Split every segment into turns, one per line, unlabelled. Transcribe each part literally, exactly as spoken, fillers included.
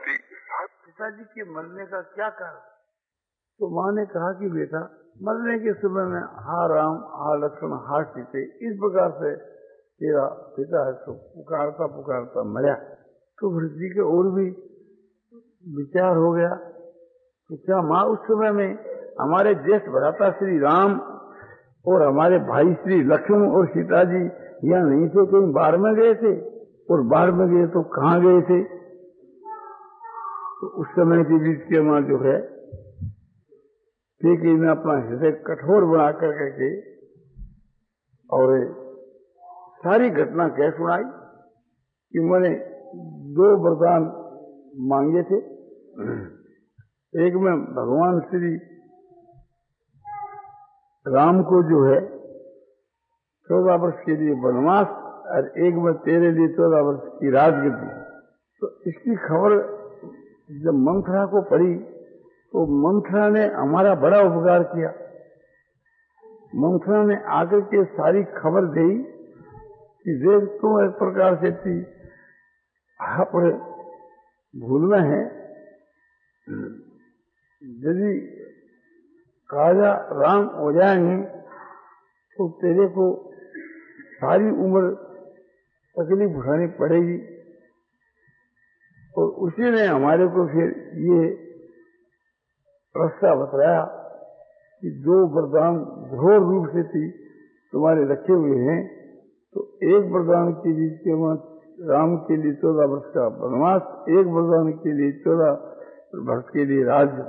थी।
पिताजी के मरने का क्या कारण? तो माँ ने कहा कि बेटा, मरने के समय में हा राम, हा लक्ष्मण, हा सीते, इस प्रकार से तेरा पिता है तो पुकारता पुकारता मरा। तो भरत जी के और भी विचार हो गया कि क्या माँ उस समय में हमारे ज्येष्ठ भ्राता श्री राम और हमारे भाई श्री लक्ष्मण और सीता जी यहाँ नहीं थे, कहीं बाहर में गए थे? और बाहर में गए तो कहाँ गए थे? तो उस समय के बीच के माँ जो है ठीक ने अपना हृदय कठोर बना कर के और सारी घटना कह सुनाई कि मैंने दो वरदान मांगे थे। एक में भगवान श्री राम को जो है चौदह वर्ष के लिए वनवास और एक में तेरे लिए चौदह वर्ष की राजगद्दी। तो इसकी खबर जब मंथरा को पड़ी तो मंथरा ने हमारा बड़ा उपकार किया। मंथरा ने आकर के सारी खबर दी कि देख तुम एक प्रकार से थी अपने भूल में है, यदि काजा राम हो जाएंगे तो तेरे को सारी उम्र तकलीफ उठानी पड़ेगी। और उसी ने हमारे को फिर ये रास्ता बताया कि दो वरदान घोर रूप से थी तुम्हारे रखे हुए हैं। तो एक वरदान के लिए केवल राम के लिए चौदह वर्ष का वनवास, एक वरदान के लिए चौदह वर्ष के लिए राज्य।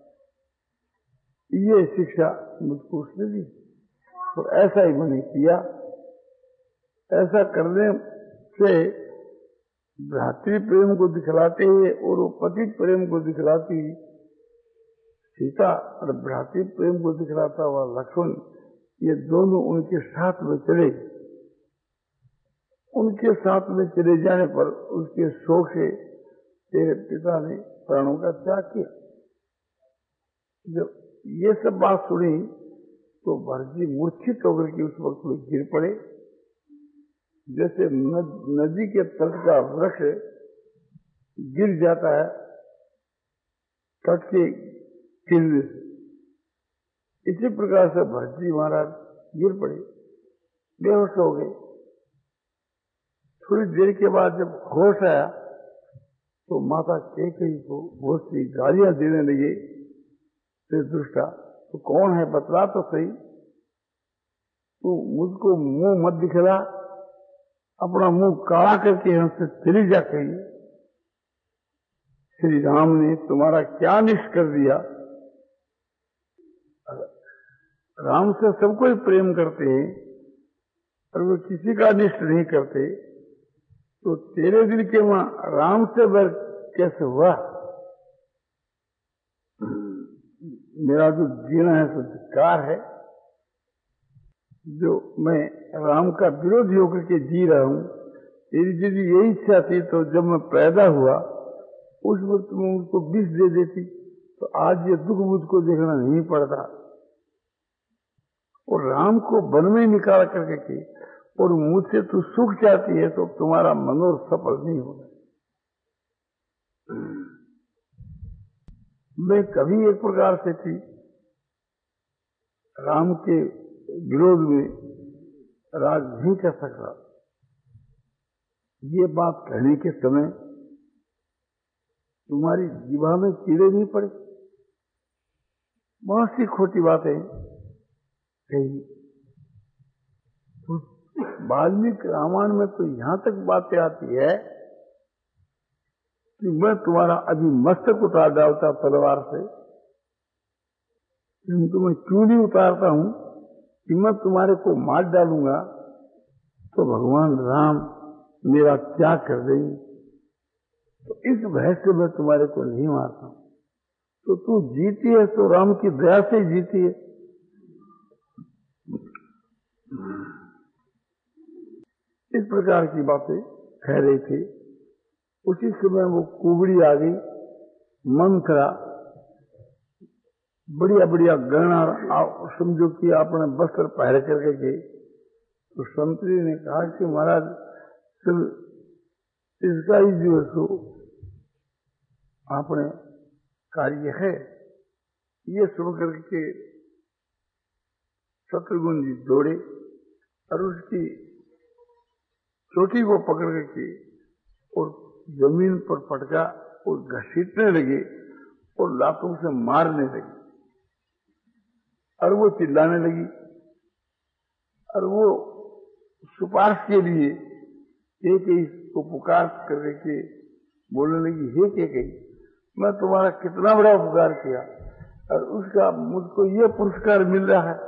ये शिक्षा मुझको उसने दी और ऐसा ही मैंने किया। ऐसा करने से भ्रातृ प्रेम को दिखलाते हुए और वो पति प्रेम को दिखलाती सीता और भ्रातृ प्रेम को दिखलाता हुआ लक्ष्मण, ये दोनों उनके साथ में चले। उनके साथ में चले जाने पर उसके शोक से तेरे पिता ने प्राणों का त्याग किया। जब ये सब बात सुनी तो भरत जी मूर्छित होकर के उस वक्त में गिर पड़े, जैसे नदी के तट का वृक्ष गिर जाता है तट के किले, इसी प्रकार से भरत जी महाराज गिर पड़े, बेहोश हो गए। थोड़ी देर के बाद जब होश आया तो माता कैकेयी को बहुत सी गालियां देने लगे। तो दुष्टा, तो कौन है बतला तो सही, तू मुझको मुंह मत दिखला, अपना मुंह काला करके हमसे चली जा। कही श्री राम ने तुम्हारा क्या निष्ठ कर दिया? राम से सब कोई प्रेम करते हैं और वो किसी का निष्ठ नहीं करते, तो तेरे दिल के वहां राम से बैर कैसे हुआ? मेरा जो जीना है सो धिक्कार है, जो मैं राम का विरोधी होकर के जी रहा हूं। तेरी यदि यही इच्छा थी तो जब मैं पैदा हुआ उस वक्त में उसको विष दे देती तो आज ये दुख मुझको देखना नहीं पड़ता। और राम को वन में निकाल करके की और मुझसे तू सुख चाहती है तो तुम्हारा मनोरथ सफल नहीं होगा। मैं कभी एक प्रकार से थी राम के विरोध में राज नहीं कर सकता। ये बात कहने के समय तुम्हारी जीवा में कीड़े नहीं पड़े? बहुत सी खोटी बातें कही। तो वाल्मीकि रामायण में तो यहां तक बातें आती है कि मैं तुम्हारा अभी मस्तक उतार डालता तलवार से, तुम्हें क्यों नहीं उतारता हूं कि मैं तुम्हारे को मार डालूंगा तो भगवान राम मेरा त्याग कर देंगे। तो इस भय से मैं तुम्हारे को नहीं मारता हूं। तो तू जीती है तो राम की दया से ही जीती है। इस प्रकार की बातें कह रही थी। उसी समय वो कुबड़ी आ गई, मंथरा, बढ़िया बढ़िया गहना समझो कि आपने वस्त्र पहन करके गई। तो संतरी ने कहा कि महाराज इसका ही जो है सो आपने कार्य है, ये सुन करके शत्रुघ्न जी दौड़े और उसकी चोटी को पकड़ करके और जमीन पर पटका और घसीटने लगे और लातों से मारने लगे और वो चिल्लाने लगी और वो सुपार्श के लिए एक ही को पुकार करके बोलने लगी, हे के कही, मैं तुम्हारा कितना बड़ा उपकार किया और उसका मुझको ये पुरस्कार मिल रहा है।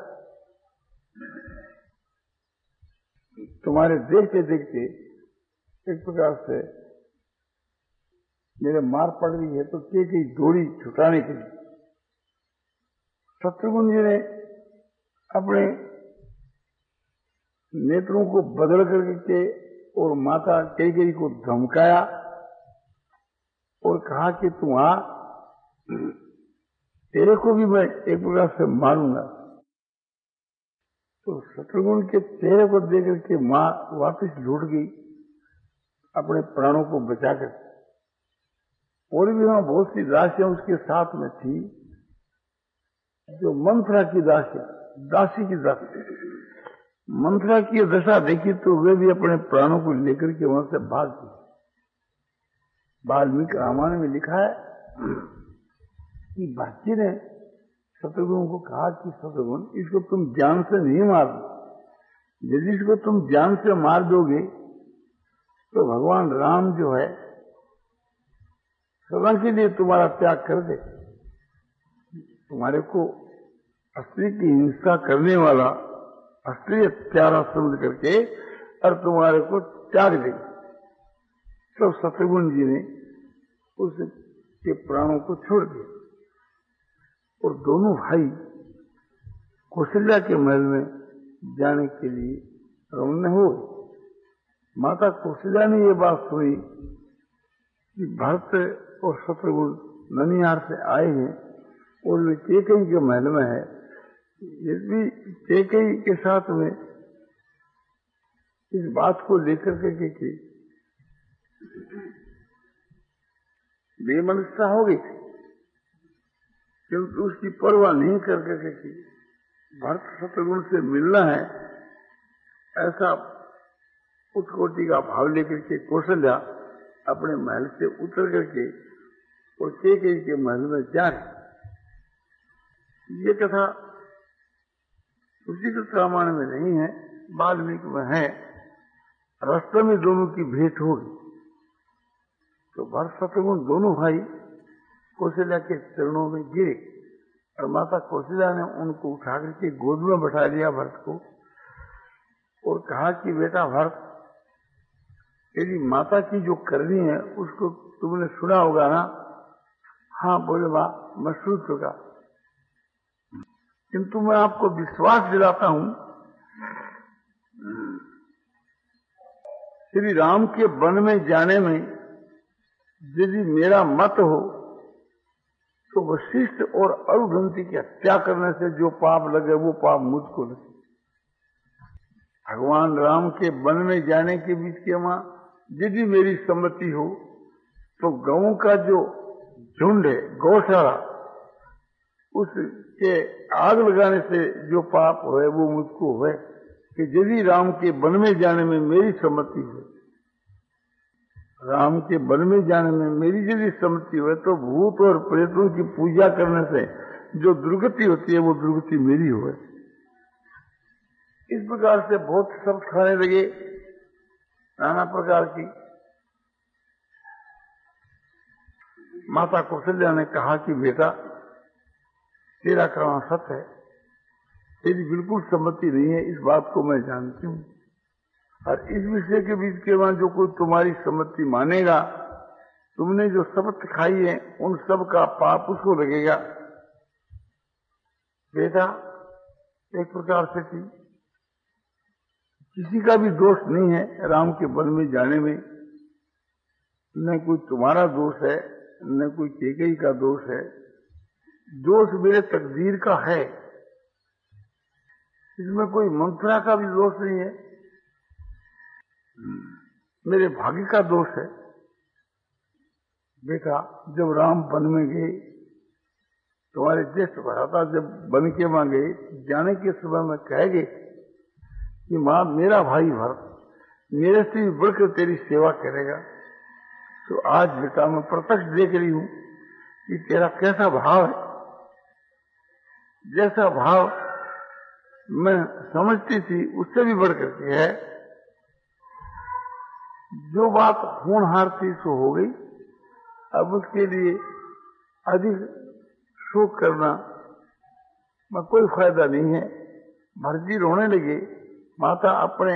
तुम्हारे देखते देखते एक प्रकार से मेरे मार पड़ रही है तो के कई दौड़ी छुटाने के लिए। शत्रुघ्न जी ने अपने नेत्रों को बदल करके और माता कैकेयी को धमकाया और कहा कि तुम आ, तेरे को भी मैं एक प्रकार से मारूंगा। तो शत्रुघ्न के चेहरे को देख करके मां वापस लौट गई अपने प्राणों को बचाकर। और भी वहां बहुत सी दासियां उसके साथ में थी, जो मंथरा की दासियां, दासी की दासी। मंथरा की दशा देखी तो वे भी अपने प्राणों को लेकर के वहां से भाग गई। वाल्मीकि रामायण में लिखा है कि बाकी ने शत्रुघ्न को कहा कि शत्रुघ्न, इसको तुम जान से नहीं मारना, यदि इसको तुम जान से मार दोगे तो भगवान राम जो है सदा के लिए तुम्हारा त्याग कर दे, तुम्हारे को स्त्री की हिंसा करने वाला स्त्री प्यारा समझ करके और तुम्हारे को त्याग दे। तो शत्रुघ्न जी ने उसके प्राणों को छोड़ दिया और दोनों भाई कौशल्या के महल में जाने के लिए रवाना हो गए। माता कौशल्या ने ये बात सुनी कि भरत और शत्रुघ्न ननिहार से आए हैं और वे कैकेयी के महल में है। यदि कैकेयी के साथ में इस बात को लेकर के कि बेमनस्ता हो गई, क्योंकि उसकी परवाह नहीं कर करके कि भरत शत्रुघ्न से मिलना है, ऐसा उत्कोटि का भाव लेकर के कौशल्या अपने महल से उतर करके और कैकेयी के महल में जा रही। ये कथा उसी कृत रामायण में नहीं है, वाल्मीकि में है। रास्ते में दोनों की भेंट होगी तो भरत शत्रुघ्न दोनों भाई कौशल्या के चरणों में गिरे और माता कौशल्या ने उनको उठा करके गोद में बैठा लिया भरत को और कहा कि बेटा भरत, यदि माता की जो करनी है उसको तुमने सुना होगा ना? हाँ बोले मां, मैं सुन चुका, किंतु मैं आपको विश्वास दिलाता हूं, श्री राम के वन में जाने में यदि मेरा मत हो तो वशिष्ठ और अरुंधति की हत्या करने से जो पाप लगे वो पाप मुझको लगे। भगवान राम के वन में जाने के बीच के मां यदि मेरी सम्मति हो तो गौं का जो झुंड है, गौशाला, उसके आग लगाने से जो पाप है वो मुझको है कि यदि राम के वन में जाने में मेरी सम्मति हो, राम के वन में जाने में मेरी यदि सम्मति हो तो भूत और प्रेतों की पूजा करने से जो दुर्गति होती है वो दुर्गति मेरी हो। इस प्रकार से बहुत शब्द खाने लगे, नाना प्रकार की। माता कौशल्या ने कहा कि बेटा, तेरा कहना सत्य है, तेरी बिल्कुल सम्मति नहीं है, इस बात को मैं जानती हूं, और इस विषय के बीच के बाद जो कोई तुम्हारी सम्मति मानेगा, तुमने जो शपथ खाई है उन सब का पाप उसको लगेगा। बेटा, एक प्रकार से थी, किसी का भी दोष नहीं है राम के वन में जाने में, न कोई तुम्हारा दोष है न कोई कैकेयी का दोष है, दोष मेरे तकदीर का है, इसमें कोई मंथरा का भी दोष नहीं है, मेरे भाग्य का दोष है। बेटा जब राम वन में गए, तुम्हारे ज्येष्ठ भ्राता जब वन के वहां गए, जाने के समय में कह गए कि मां मेरा भाई भरत मेरे से भी बढ़कर तेरी सेवा करेगा, तो आज बेटा मैं प्रत्यक्ष देख रही हूं कि तेरा कैसा भाव है। जैसा भाव मैं समझती थी उससे भी बढ़कर के है। जो बात होनहार थी सो हो गई, अब उसके लिए अधिक शोक करना में कोई फायदा नहीं है। भरजी रोने लगे, माता अपने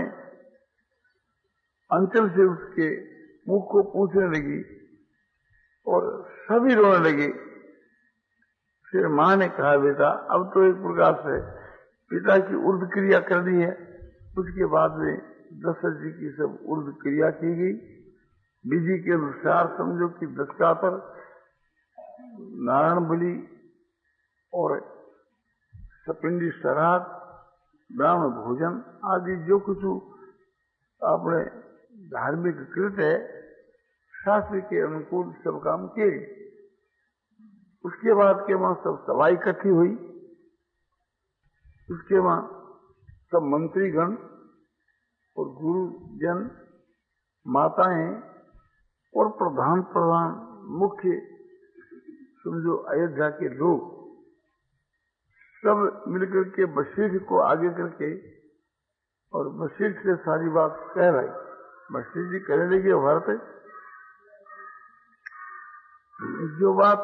अंचल से उसके मुख को पूछने लगी और सभी रोने लगे। फिर मां ने कहा बेटा अब तो एक प्रकार से पिता की उर्द क्रिया कर दी है। उसके बाद में दशरथ जी की सब उर्द क्रिया की गई। विधि के अनुसार समझो कि दशका पर नारायण बलि और सपिंडी श्राद्ध, ब्राह्मण भोजन आदि जो कुछ अपने धार्मिक कृत है शास्त्र के अनुकूल सब काम किए। उसके बाद के वहां सब सभा इकट्ठी हुई। उसके वहां सब मंत्रीगण और गुरुजन, माताएं और प्रधान प्रधान मुख्य समझो अयोध्या के लोग सब मिलकर के वशिष्ठ को आगे करके और वशिष्ठ से सारी बात कह रही। वशिष्ठ जी कहने लगे भरत जो बात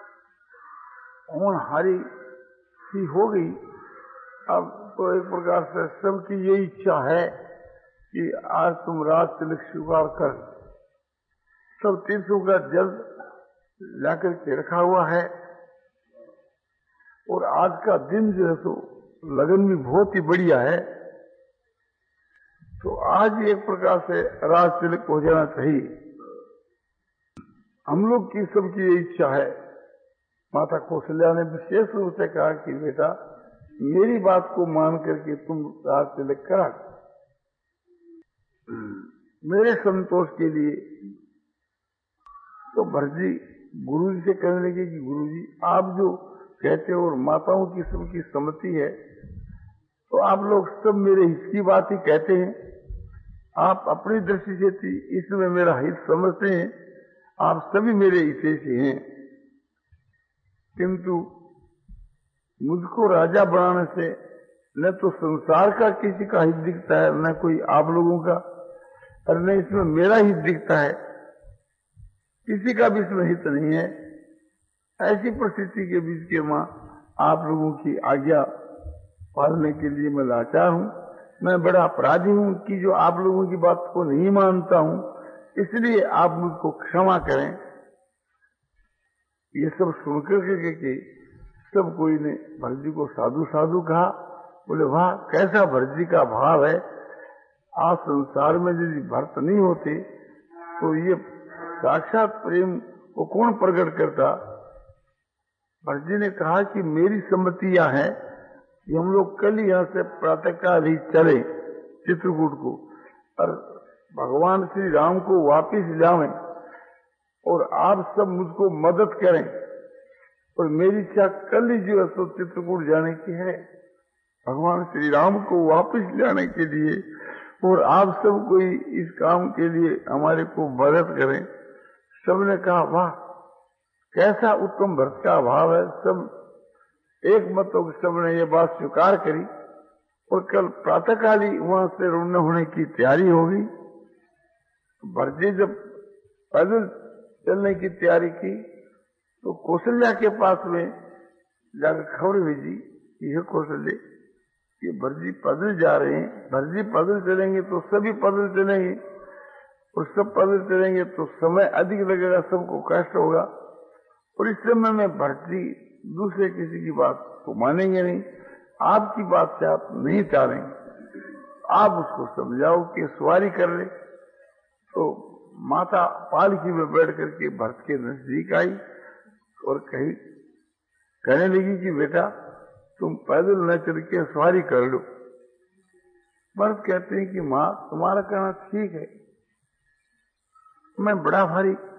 होनहारी सी हो गई, अब तो एक प्रकार से सबकी ये इच्छा है कि आज तुम राज तिलक स्वीकार कर। सब तीर्थों का जल लाकर के रखा हुआ है और आज का दिन जो है तो लगन भी बहुत ही बढ़िया है, तो आज एक प्रकार से राज तिलक हो जाना चाहिए। हम लोग की सबकी ये इच्छा है। माता कौशल्या ने विशेष रूप से कहा कि बेटा मेरी बात को मान करके तुम राज तिलक करा, मेरे संतोष के लिए। तो भरजी गुरु जी से कहने लगे कि गुरु जी आप जो कहते हो और माताओं की सबकी सम्मति है, तो आप लोग सब मेरे हित की बात ही कहते हैं। आप अपनी दृष्टि से थी इसमें मेरा हित समझते हैं, आप सभी मेरे हितैषी हैं, किंतु मुझको राजा बनाने से न तो संसार का किसी का हित दिखता है, न कोई आप लोगों का, और न इसमें मेरा हित दिखता है। किसी का भी इसमें हित नहीं है। ऐसी परिस्थिति के बीच के मां आप लोगों की आज्ञा पालने के लिए मैं लाचार हूं। मैं बड़ा अपराधी हूं कि जो आप लोगों की बात को नहीं मानता हूं, इसलिए आप मुझको क्षमा करें। ये सब सुनकर के, के सब कोई ने भरजी को साधु साधु कहा। बोले वाह कैसा भरजी का भाव है। आज संसार में यदि भरत नहीं होते तो ये साक्षात प्रेम को कौन प्रकट करता। भरजी ने कहा कि मेरी सम्मतियां हैं कि हम लोग कल ही यहां से प्रातःकाल ही चले चित्रकूट को और भगवान श्री राम को वापिस लावें और आप सब मुझको मदद करें। और मेरी इच्छा कल ही जो है तो चित्रकूट जाने की है, भगवान श्री राम को वापिस लाने के लिए, और आप सब कोई इस काम के लिए हमारे को मदद करें। सबने कहा वाह कैसा उत्तम भरत का भाव है। सब एक मत हो सबने ये बात स्वीकार करी और कल प्रातःकाल ही वहां से रवाना होने की तैयारी होगी। भरजी जब पैदल चलने की तैयारी की तो कौशल्या के पास में जाकर खबर भेजी कि यह कौशल्य कि भरजी पैदल जा रहे हैं, भरजी पैदल चलेंगे तो सभी पैदल चलेंगे और सब पैदल चलेंगे तो समय अधिक लगेगा, सबको कष्ट होगा। और इस समय में भरजी दूसरे किसी की बात को मानेंगे नहीं, आपकी बात से आप नहीं टालेंगे। आप उसको समझाओ कि सवारी कर ले। तो माता पालकी में बैठ करके भरत के नजदीक आई और कही कहने लगी कि बेटा तुम पैदल न चल के सवारी कर लो। भरत कहते हैं कि माँ तुम्हारा कहना ठीक है, मैं बड़ा भारी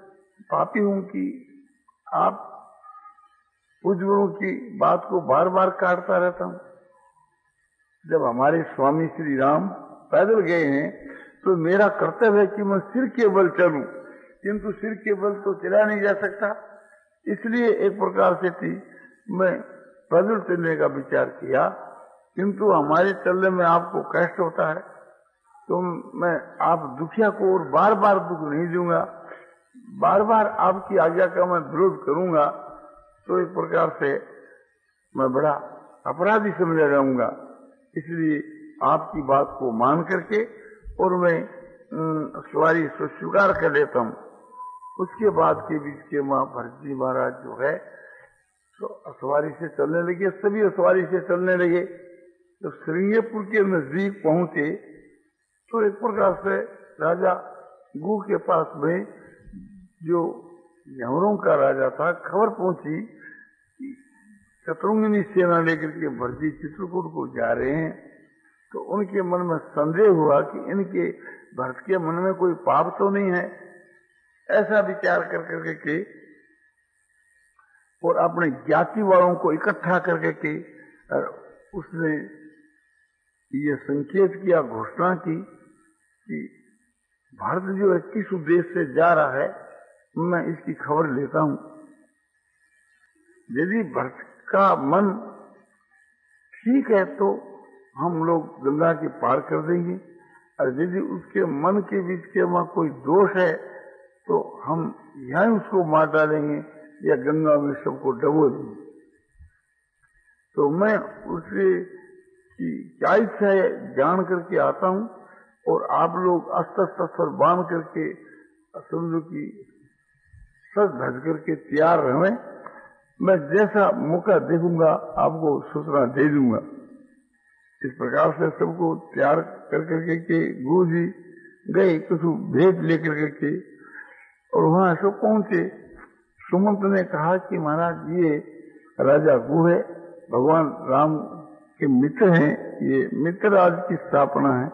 पापी हूं कि आप पूज्यों की बात को बार बार काटता रहता हूं। जब हमारे स्वामी श्री राम पैदल गए हैं तो मेरा कर्तव्य है कि मैं सिर के बल चलूं, किंतु सिर के बल तो चला नहीं जा सकता। इसलिए एक प्रकार से थी मैं पैदल चलने का विचार किया, किंतु हमारे चलने में आपको कष्ट होता है तो मैं आप दुखिया को और बार बार दुख नहीं दूंगा, बार बार आपकी आज्ञा का मैं विरोध करूंगा तो एक प्रकार से मैं बड़ा अपराधी समझा जाऊंगा। इसलिए आपकी बात को मान करके और मैं सवारी स्वीकार कर लेता हूँ। उसके बाद के बीच के माँ भरत जी महाराज जो है तो सवारी से चलने लगे, सभी सवारी से चलने लगे। तो श्रृंगेरपुर के नजदीक पहुंचे तो एक प्रकार से राजा गु के पास में जो यमरों का राजा था खबर पहुंची कि शत्रुघ्न सेना लेकर के भरती चित्रकूट को जा रहे हैं। तो उनके मन में संदेह हुआ कि इनके भरत के मन में कोई पाप तो नहीं है। ऐसा विचार कर करके के और अपने ज्ञाति वालों को इकट्ठा करके के उसने ये संकेत किया, घोषणा की कि भारत जो है किस उद्देश्य से जा रहा है मैं इसकी खबर लेता हूं। यदि भरत का मन ठीक है तो हम लोग गंगा के पार कर देंगे, और यदि उसके मन के बीच के वहां कोई दोष है तो हम यहीं उसको मार डालेंगे या गंगा में सबको डबो देंगे। तो मैं उससे की क्या इच्छा है जान करके आता हूं, और आप लोग अस्त्र शस्त्र बांध करके समझो कि सज धज करके तैयार रहे। मैं जैसा मौका देखूंगा आपको सूचना दे दूंगा। इस प्रकार से सबको तैयार कर करके के गुरु जी गए कुछ भेंट लेकर के, और वहां सब पहुंचे। सुमंत ने कहा कि महाराज ये राजा गु है, भगवान राम के मित्र हैं, ये मित्रराज की स्थापना है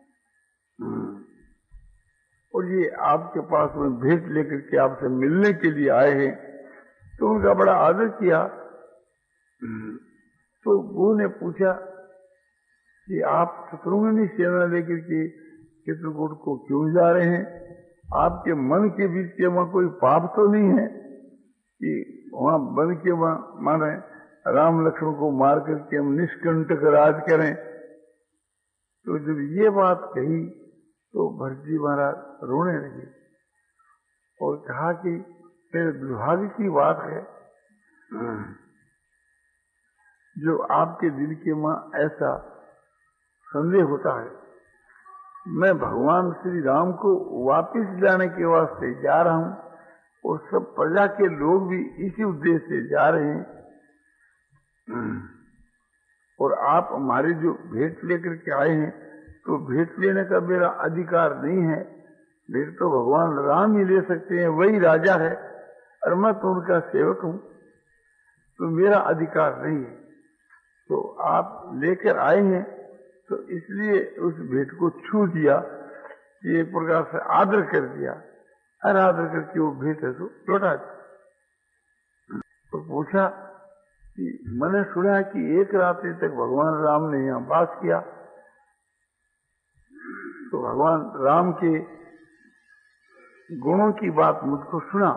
और ये आपके पास में भेंट लेकर के आपसे मिलने के लिए आए हैं। तो उनका बड़ा आदर किया। तो गुरु ने पूछा कि आप शत्रुघ्न सेना लेकर के चित्रकूट को क्यों जा रहे हैं? आपके मन के बीच के वहां कोई पाप तो नहीं है कि वहां बन के वहां माने राम लक्ष्मण को मार करके हम निष्कंटक राज करें? तो जब ये बात कही तो भरत जी महाराज रोने लगे और कहा कि मेरे दुर्भाग्य की बात है जो आपके दिल के मां ऐसा संदेह होता है। मैं भगवान श्री राम को वापिस लाने के वास्ते जा रहा हूं और सब प्रजा के लोग भी इसी उद्देश्य से जा रहे हैं, और आप हमारे जो भेंट लेकर के आए हैं तो भेंट लेने का मेरा अधिकार नहीं है। भेंट तो भगवान राम ही ले सकते हैं, वही राजा है और मैं तो उनका सेवक हूं, तो मेरा अधिकार नहीं है। तो आप लेकर आए हैं तो इसलिए उस भेंट को छू दिया, एक प्रकार से आदर कर दिया, और आदर करके वो भेंट है तो लौटा दिया। तो पूछा कि मैंने सुना कि एक रात्रि तक भगवान राम ने यहाँ वास किया, तो भगवान राम के गुणों की बात मुझको सुना।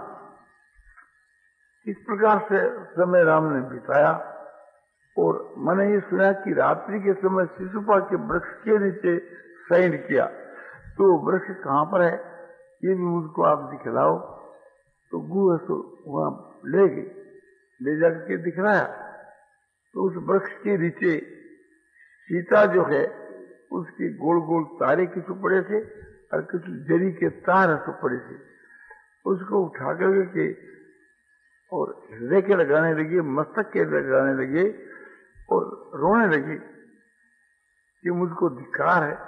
इस प्रकार से समय राम ने बिताया, और मैंने ये सुना कि रात्रि के समय शिशुपा के वृक्ष के नीचे शयन किया। तो वृक्ष कहाँ पर है ये भी मुझको आप दिखलाओ। तो गुरु तो वहां ले गए, ले जाकर के दिखलाया। तो उस वृक्ष के नीचे सीता जो है उसके गोल गोल तारे किसी पड़े थे और कुछ जरी के तार ऐसे पड़े थे। उसको उठा करके और हृदय के लगाने लगे, मस्तक के लगाने लगे और रोने लगे कि मुझको धिक्कार है।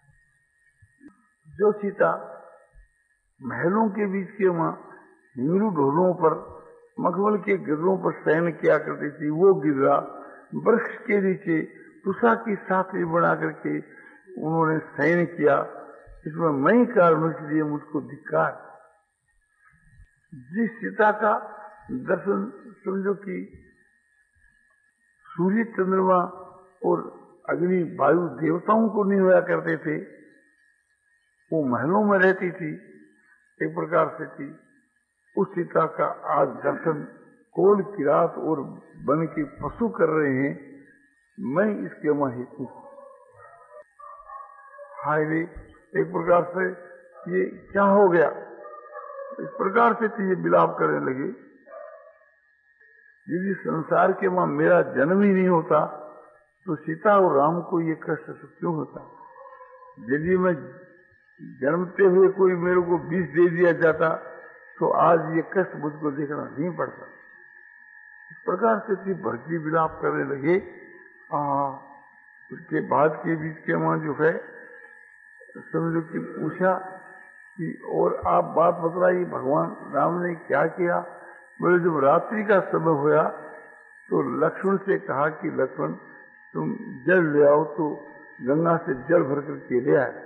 जो सीता महलों के बीच के वहां नीरू ढोलों पर मखमल के गिर्रों पर शयन किया करती थी, वो गिर्रा वृक्ष के नीचे तुषा की साथी बना करके उन्होंने शयन किया। इसमें मैं कारण इसलिए मुझको धिक्कार। जिस सीता का दर्शन समझो कि सूर्य चंद्रमा और अग्नि वायु देवताओं को नहीं होया करते थे, वो महलों में रहती थी, एक प्रकार से थी, उस सीता का आज दर्शन कोल किरात और बन के पशु कर रहे हैं। मैं इसके हेतु हाय रे, एक प्रकार से ये क्या हो गया, इस प्रकार से तो ये विलाप करने लगे। यदि संसार के वहां मेरा जन्म ही नहीं होता तो सीता और राम को ये कष्ट क्यों होता। यदि मैं जन्मते हुए कोई मेरे को बीज दे दिया जाता तो आज ये कष्ट मुझको देखना नहीं पड़ता। इस प्रकार से थी भर्ती विलाप करने लगे। आ, उसके बाद के बीच के वहां जो है समझो कि पूछा कि और आप बात बतलाइए, भगवान राम ने क्या किया। बोले जब रात्रि का समय हुआ तो लक्ष्मण से कहा कि लक्ष्मण तुम जल ले आओ, तो गंगा से जल भर करके ले आए।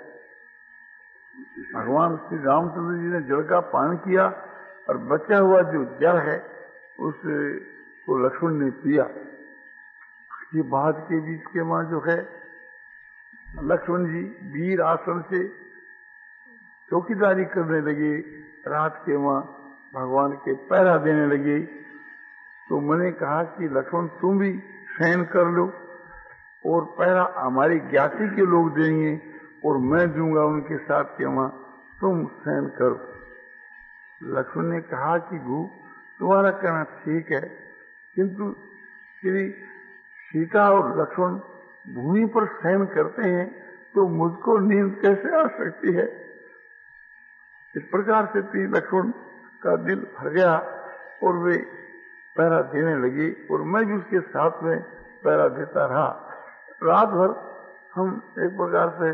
भगवान श्री रामचंद्र जी ने जल का पान किया और बचा हुआ जो जल है उसको लक्ष्मण ने पिया। उसके बाद के बीच के वहां जो है लक्ष्मण जी वीर आसन से चौकीदारी करने लगे, रात के वहां भगवान के पहरा देने लगे। तो मैंने कहा कि लक्ष्मण तुम भी शयन कर लो और पहरा हमारी ज्ञाति के लोग देंगे और मैं दूंगा उनके साथ के वहां, तुम शयन करो। लक्ष्मण ने कहा कि भू तुम्हारा कहना ठीक है, किंतु श्री सीता और लक्ष्मण भूमि पर शयन करते हैं तो मुझको नींद कैसे आ सकती है। इस प्रकार से तीन लक्ष्मण का दिल भर गया और वे पहरा देने लगे और मैं भी उसके साथ में पहरा देता रहा। रात भर हम एक प्रकार से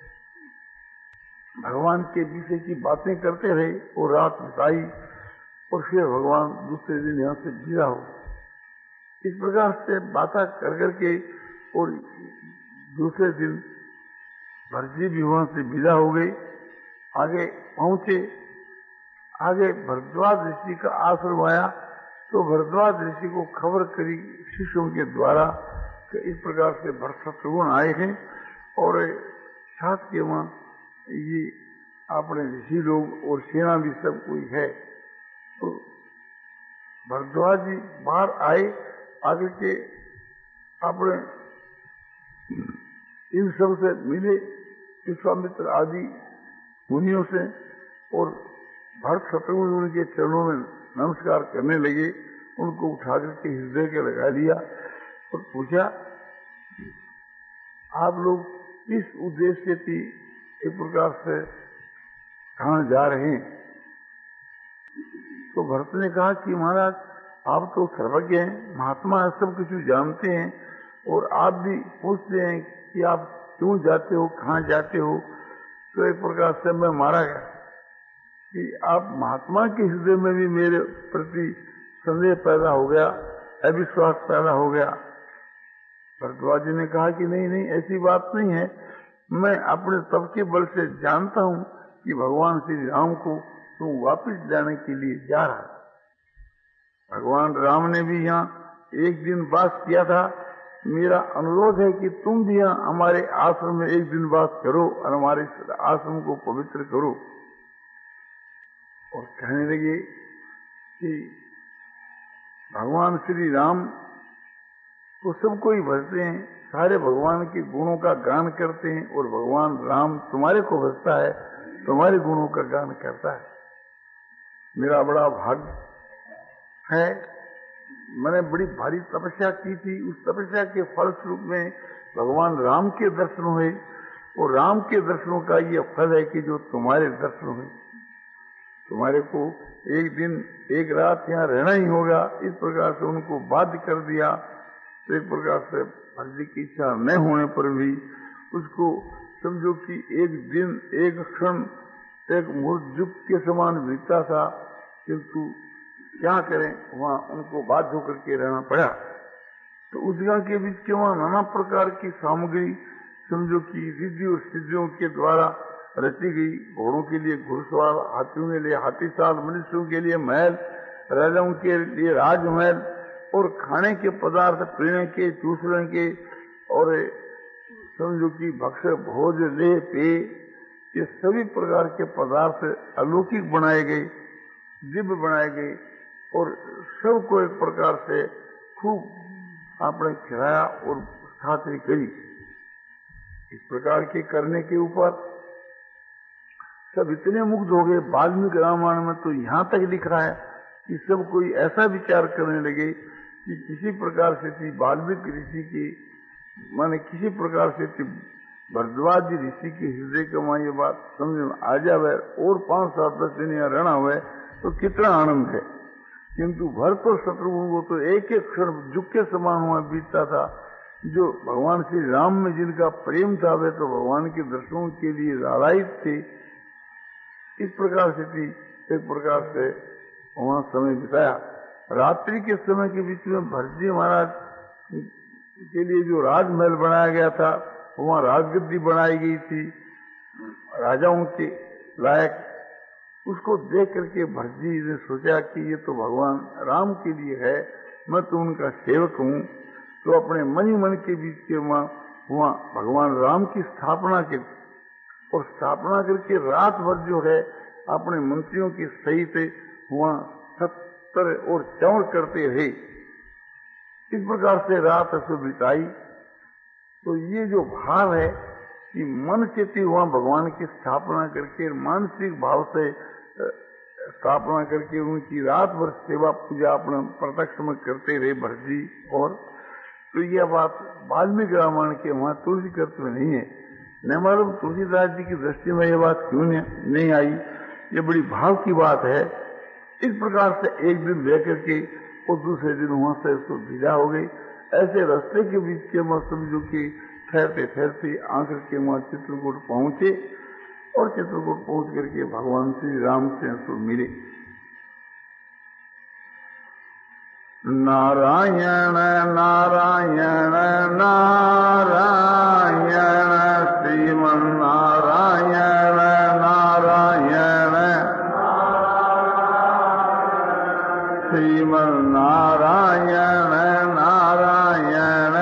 भगवान के विषय की बातें करते रहे और रात बिताई और फिर भगवान दूसरे दिन यहाँ से गिरा हो। इस प्रकार से बातें कर करके और दूसरे दिन भरजी भी वहां से विदा हो गई। आगे पहुंचे, आगे भरद्वाज ऋषि का आश्रम आया तो भरद्वाज ऋषि को खबर करी शिष्यों के द्वारा कि इस प्रकार से भरत शत्रुघ्न आए हैं और साथ के वहां ये अपने ऋषि लोग और सेना भी सब कोई है। तो भरद्वाज जी बाहर आए, आगे के अपने इन सब से मिले, विश्वामित्र आदि मुनियों से, और भरत शत्रुघ्न उनके चरणों में नमस्कार करने लगे। उनको उठा करके हृदय के लगा लिया और पूछा आप लोग किस उद्देश्य से एक प्रकार से कहाँ जा रहे हैं। तो भरत ने कहा कि महाराज आप तो सर्वज्ञ हैं, महात्मा सब कुछ जानते हैं और आप भी पूछते हैं कि आप क्यों जाते हो, कहाँ जाते हो। तो एक प्रकार से मैं मारा गया कि आप महात्मा के हृदय में भी मेरे प्रति संदेह पैदा हो गया, अविश्वास पैदा हो गया। भरद्वाज जी ने कहा कि नहीं नहीं ऐसी बात नहीं है, मैं अपने तप के बल से जानता हूं कि भगवान श्री राम को तुम वापस लाने के लिए जा रहा है। भगवान राम ने भी यहाँ एक दिन वास किया था। मेरा अनुरोध है कि तुम भी यहाँ हमारे आश्रम में एक दिन वास करो और हमारे आश्रम को पवित्र करो। और कहने लगे कि भगवान श्री राम को सब कोई भजते हैं, सारे भगवान के गुणों का गान करते हैं और भगवान राम तुम्हारे को भजता है, तुम्हारे गुणों का गान करता है। मेरा बड़ा भाग्य है, मैंने बड़ी भारी तपस्या की थी, उस तपस्या के फलस्वरूप में भगवान राम के दर्शन हुए और राम के दर्शनों का ये फल है कि जो तुम्हारे दर्शन हुए। तुम्हारे को एक दिन एक रात यहाँ रहना ही होगा। इस प्रकार से उनको बाध्य कर दिया। तो एक प्रकार से मर्जी की इच्छा न होने पर भी उसको समझो कि एक दिन एक क्षण एक मुर्जुक के समान बीता था, किंतु क्या करें, वहां उनको बाध्य होकर के रहना पड़ा। तो उस जगह के बीच के वहां नाना प्रकार की सामग्री समझो कि रिद्धि और सिद्धियों के द्वारा रची गई। घोड़ों के लिए घुड़सवार, हाथियों के लिए हाथीसाल, मनुष्यों के लिए महल, राजाओं के लिए राजमहल, और खाने के पदार्थ, पीने के, चूसने के, और समझो कि भक्ष्य भोज ले पे, ये सभी प्रकार के पदार्थ अलौकिक बनाए गए, दिव्य बनाए गए, और सबको एक प्रकार से खूब आपने खिलाया और खातिरी करी। इस प्रकार के करने के ऊपर सब इतने मुग्ध हो गए। वाल्मीकि रामायण में तो यहां तक लिख रहा है कि सब कोई ऐसा विचार करने लगे कि किसी प्रकार से वाल्मीकि ऋषि की, माने किसी प्रकार से भरद्वाज ऋषि के हृदय का ये बात समझ में आ जावे और पांच सात दस दिन यहाँ रहना हुए तो कितना आनंद है। किंतु भरत और शत्रुघ्न को तो एक एक क्षण जुग के समान हुआ बीतता था। जो भगवान श्री राम में जिनका प्रेम था वे तो भगवान के दर्शनों के लिए लालायित थे। इस प्रकार से थी, एक प्रकार से वहां समय बिताया। रात्रि के समय के बीच में भरत जी महाराज के लिए जो राजमहल बनाया गया था, वहां राजगद्दी बनाई गई थी राजाओं के लायक। उसको देख करके भरत जी ने सोचा कि ये तो भगवान राम के लिए है, मैं तो उनका सेवक हूँ। तो अपने मन ही मन के बीच के वहां वहां भगवान राम की स्थापना की, और स्थापना करके रात भर जो है अपने मंत्रियों के सहित वहां सत्तर और चौड़ करते रहे। इस प्रकार से रात ऐसे बिताई। तो ये जो भाव है कि मन से थी वहां भगवान की स्थापना करके मानसिक भाव से स्थापना करके उनकी रात भर सेवा पूजा अपना प्रत्यक्ष में करते रहे भरत जी। और तो यह बात वाल्मीकि रामायण के वहां तुलसी कृत में नहीं है। न मालूम तुलसीदास जी की दृष्टि में यह बात क्यों नहीं आई। ये बड़ी भाव की बात है। इस प्रकार से एक दिन लेकर के और दूसरे दिन वहां से उसको विदा हो गई। ऐसे रास्ते के बीच के वहां समझो कि ठहरते ठहरते आकर के वहां चित्रकूट पहुंचे, और चित्रकूट पहुंच करके भगवान श्री राम से उसको मिले। नारायण नारायण नारायण श्रीमन नारायण नारायण श्रीमन नारायण नारायण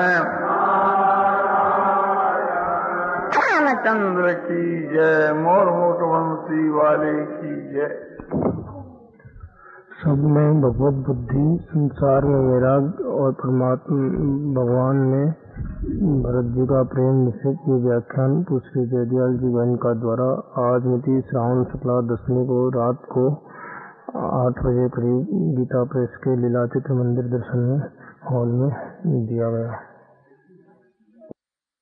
रामचंद्र की जय, मोर मोटवंशी वाले की जय।
सब में भगवत बुद्धि, संसार में वैराग्य और परमात्मा भगवान में भरत जी का प्रेम निश्चित ये व्याख्यान श्री जयदयाल जी बहन का द्वारा आज मिति श्रावण शुक्ला दशमी को रात को आठ बजे करीब गीता प्रेस के लीलाचित्र मंदिर दर्शन हॉल में दिया गया।